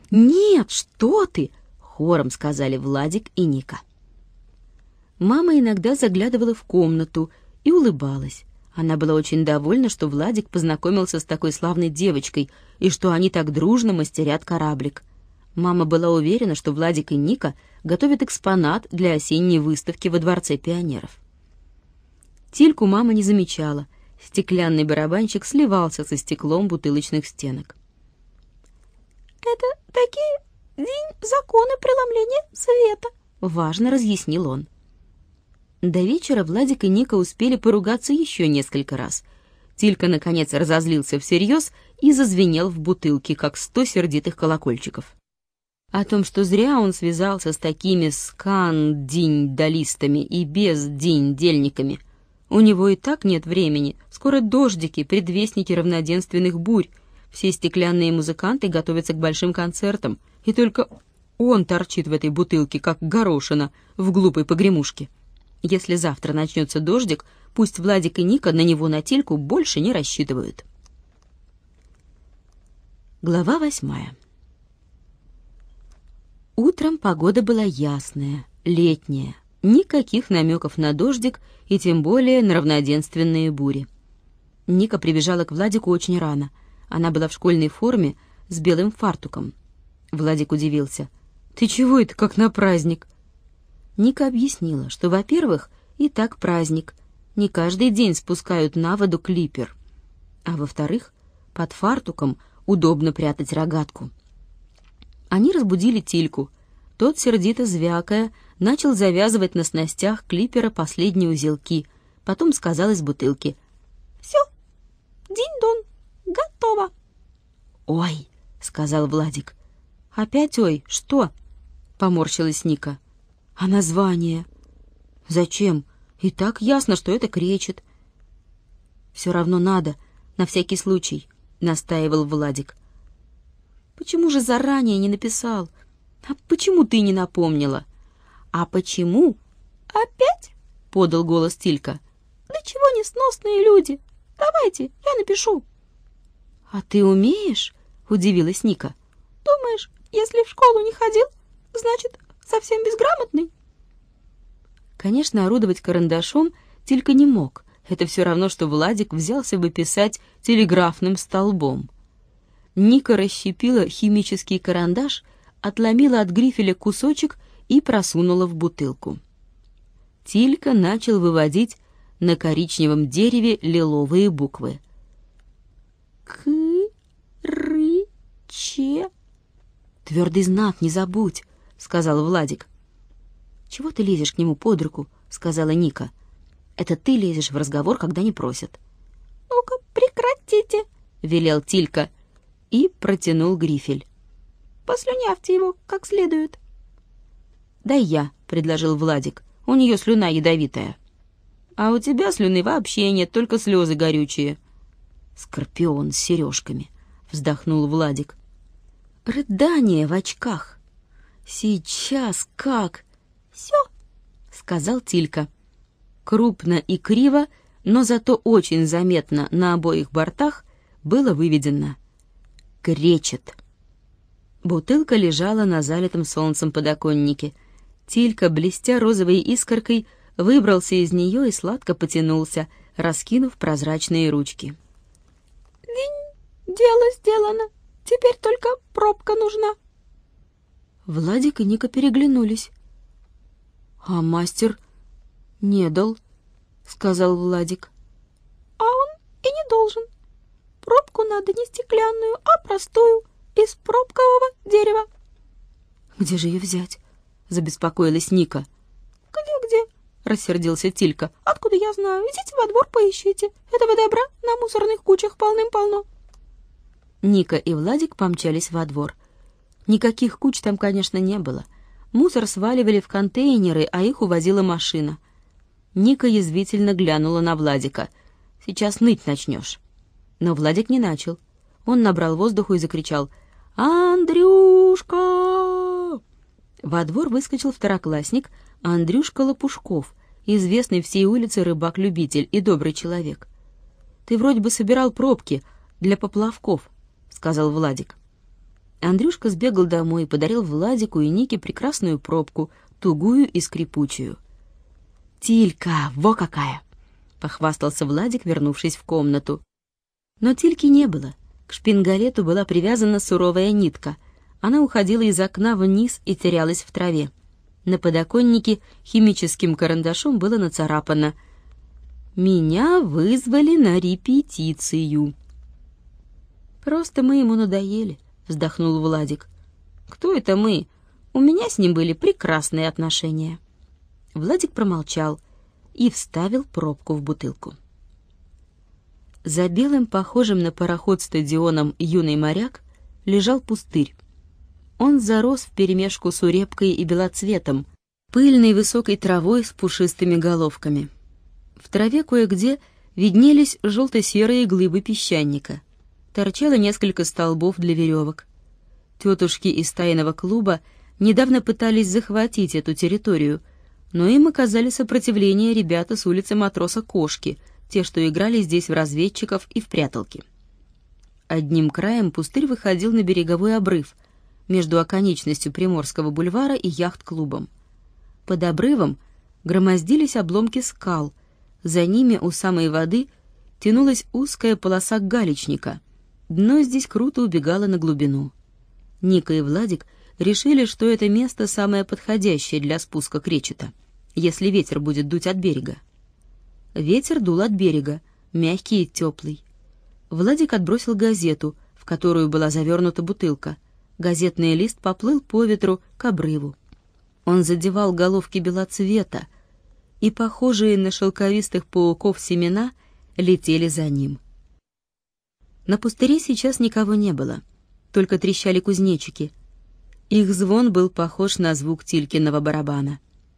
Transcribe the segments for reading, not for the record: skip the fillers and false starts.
«Нет, что ты!» — хором сказали Владик и Ника. Мама иногда заглядывала в комнату и улыбалась. Она была очень довольна, что Владик познакомился с такой славной девочкой и что они так дружно мастерят кораблик. Мама была уверена, что Владик и Ника готовят экспонат для осенней выставки во Дворце пионеров. Тильку мама не замечала. Стеклянный барабанчик сливался со стеклом бутылочных стенок. «Это такие законы преломления света», — важно разъяснил он. До вечера Владик и Ника успели поругаться еще несколько раз. Тилька, наконец, разозлился всерьез и зазвенел в бутылке, как 100 сердитых колокольчиков. О том, что зря он связался с такими скандинь-далистами и бездинь-дельниками. У него и так нет времени. Скоро дождики, предвестники равноденственных бурь. Все стеклянные музыканты готовятся к большим концертам, и только он торчит в этой бутылке, как горошина в глупой погремушке. Если завтра начнется дождик, пусть Владик и Ника на него, на Тильку, больше не рассчитывают. Глава 8. Утром погода была ясная, летняя. Никаких намеков на дождик и тем более на равноденственные бури. Ника прибежала к Владику очень рано. Она была в школьной форме с белым фартуком. Владик удивился. «Ты чего это, как на праздник?» Ника объяснила, что, во-первых, и так праздник. Не каждый день спускают на воду клипер. А во-вторых, под фартуком удобно прятать рогатку. Они разбудили Тильку. Тот, сердито звякая, начал завязывать на снастях клипера последние узелки. Потом сказал из бутылки: «Все, динь-дон, готово». «Ой», — сказал Владик. «Опять ой, что?» — поморщилась Ника. «А название?» «Зачем? И так ясно, что это кречет». «Все равно надо, на всякий случай», — настаивал Владик. «Почему же заранее не написал? А почему ты не напомнила?» «А почему?» «Опять?» — подал голос Тилька. «Да чего несносные люди? Давайте, я напишу». «А ты умеешь?» — удивилась Ника. «Думаешь, если в школу не ходил, значит, совсем безграмотный?» Конечно, орудовать карандашом Тилька не мог. Это все равно, что Владик взялся бы писать телеграфным столбом. Ника расщепила химический карандаш, отломила от грифеля кусочек и просунула в бутылку. Тилька начал выводить на коричневом дереве лиловые буквы. К-ры-че. «Твердый знак не забудь», — сказал Владик. «Чего ты лезешь к нему под руку?» — сказала Ника. «Это ты лезешь в разговор, когда не просят». «Ну-ка, прекратите», — велел Тилька и протянул грифель. «Послюнявьте его как следует». «Дай я», — предложил Владик. «У нее слюна ядовитая». «А у тебя слюны вообще нет, только слезы горючие». «Скорпион с сережками», — вздохнул Владик. «Рыдание в очках. Сейчас как?» «Все», — сказал Тилька. Крупно и криво, но зато очень заметно на обоих бортах было выведено: «Кречет». Бутылка лежала на залитом солнцем подоконнике. Тилька, блестя розовой искоркой, выбрался из нее и сладко потянулся, раскинув прозрачные ручки. «Дело сделано. Теперь только пробка нужна». Владик и Ника переглянулись. «А мастер не дал», — сказал Владик. «А он и не должен. Пробку надо не стеклянную, а простую, из пробкового дерева». «Где же ее взять?» — забеспокоилась Ника. «Где-где?» — рассердился Тилька. «Откуда я знаю? Идите во двор поищите. Этого добра на мусорных кучах полным-полно». Ника и Владик помчались во двор. Никаких куч там, конечно, не было. Мусор сваливали в контейнеры, а их увозила машина. Ника язвительно глянула на Владика. «Сейчас ныть начнешь». Но Владик не начал. Он набрал воздуху и закричал: «Андрюшка!» Во двор выскочил второклассник Андрюшка Лопушков, известный всей улице рыбак-любитель и добрый человек. «Ты вроде бы собирал пробки для поплавков», — сказал Владик. Андрюшка сбегал домой и подарил Владику и Нике прекрасную пробку, тугую и скрипучую. «Тилька, во какая!» — похвастался Владик, вернувшись в комнату. Но Тильки не было. К шпингалету была привязана суровая нитка. Она уходила из окна вниз и терялась в траве. На подоконнике химическим карандашом было нацарапано: «Меня вызвали на репетицию». «Просто мы ему надоели», — вздохнул Владик. «Кто это мы? У меня с ним были прекрасные отношения». Владик промолчал и вставил пробку в бутылку. За белым, похожим на пароход стадионом «Юный моряк» лежал пустырь. Он зарос вперемешку с урепкой и белоцветом, пыльной высокой травой с пушистыми головками. В траве кое-где виднелись желто-серые глыбы песчаника. Торчало несколько столбов для веревок. Тетушки из тайного клуба недавно пытались захватить эту территорию, но им оказали сопротивление ребята с улицы Матроса Кошки, те, что играли здесь в разведчиков и в пряталки. Одним краем пустырь выходил на береговой обрыв между оконечностью Приморского бульвара и яхт-клубом. Под обрывом громоздились обломки скал, за ними у самой воды тянулась узкая полоса галечника. Дно здесь круто убегало на глубину. Ника и Владик решили, что это место самое подходящее для спуска кречета, если ветер будет дуть от берега. Ветер дул от берега, мягкий и теплый. Владик отбросил газету, в которую была завернута бутылка. Газетный лист поплыл по ветру к обрыву. Он задевал головки белоцвета, и похожие на шелковистых пауков семена летели за ним. На пустыре сейчас никого не было, только трещали кузнечики. Их звон был похож на звук Тилькиного барабана.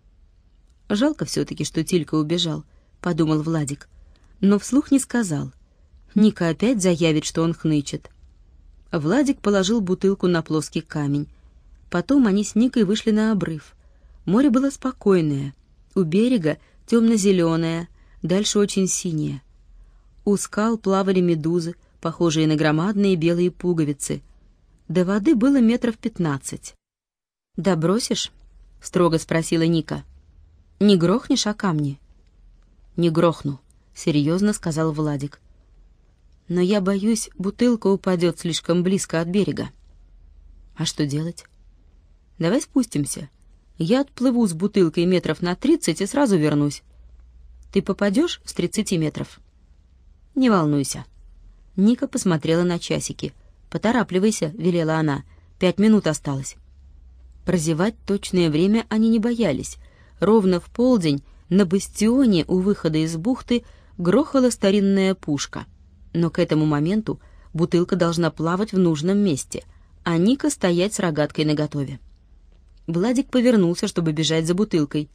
«Жалко все-таки, что Тилька убежал», — подумал Владик, но вслух не сказал. Ника опять заявит, что он хнычет. Владик положил бутылку на плоский камень. Потом они с Никой вышли на обрыв. Море было спокойное. У берега темно-зеленое, дальше очень синее. У скал плавали медузы, похожие на громадные белые пуговицы. До воды было 15 метров. «Да бросишь?» — строго спросила Ника. «Не грохнешь о камни?» «Не грохну», — серьезно сказал Владик. «Но я боюсь, бутылка упадет слишком близко от берега». «А что делать?» «Давай спустимся. Я отплыву с бутылкой 30 метров и сразу вернусь. Ты попадешь с 30 метров?» «Не волнуйся». Ника посмотрела на часики. «Поторапливайся», — велела она. 5 минут осталось. Прозевать точное время они не боялись. Ровно в полдень на бастионе у выхода из бухты грохала старинная пушка. Но к этому моменту бутылка должна плавать в нужном месте, а Ника стоять с рогаткой наготове. Владик повернулся, чтобы бежать за бутылкой.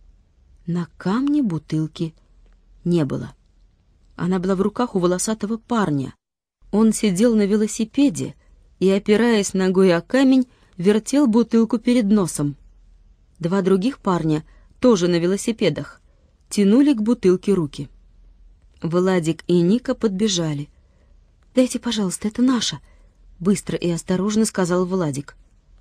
На камне бутылки не было. Она была в руках у волосатого парня. Он сидел на велосипеде и, опираясь ногой о камень, вертел бутылку перед носом. 2 других парня, тоже на велосипедах, тянули к бутылке руки. Владик и Ника подбежали. «Дайте, пожалуйста, это наша», — быстро и осторожно сказал Владик.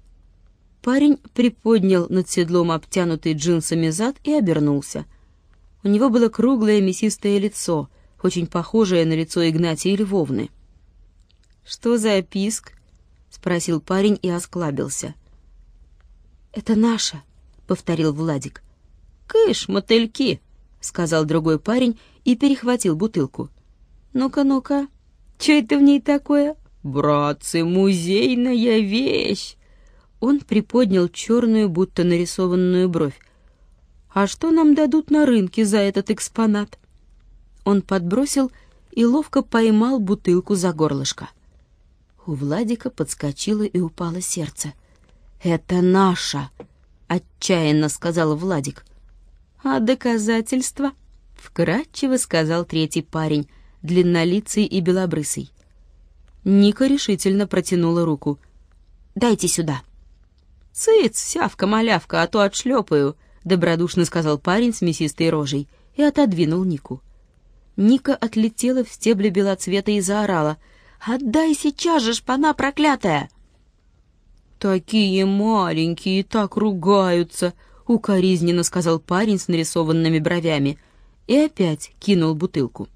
Парень приподнял над седлом обтянутый джинсами зад и обернулся. У него было круглое мясистое лицо, очень похожее на лицо Игнатии Львовны. «Что за писк?» — спросил парень и осклабился. «Это наша», — повторил Владик. «Кыш, мотыльки», — сказал другой парень и перехватил бутылку. «Ну-ка, ну-ка, что это в ней такое?» «Братцы, музейная вещь!» Он приподнял черную, будто нарисованную бровь. «А что нам дадут на рынке за этот экспонат?» Он подбросил и ловко поймал бутылку за горлышко. У Владика подскочило и упало сердце. «Это наша!» — отчаянно сказал Владик. «А доказательства?» — вкратчиво сказал третий парень, длиннолицый и белобрысый. Ника решительно протянула руку. «Дайте сюда». «Цыц, сявка-малявка, а то отшлепаю», — добродушно сказал парень с мясистой рожей и отодвинул Нику. Ника отлетела в стебли белоцвета и заорала: «Отдай сейчас же, шпана проклятая!» «Такие маленькие, так ругаются», — укоризненно сказал парень с нарисованными бровями и опять кинул бутылку.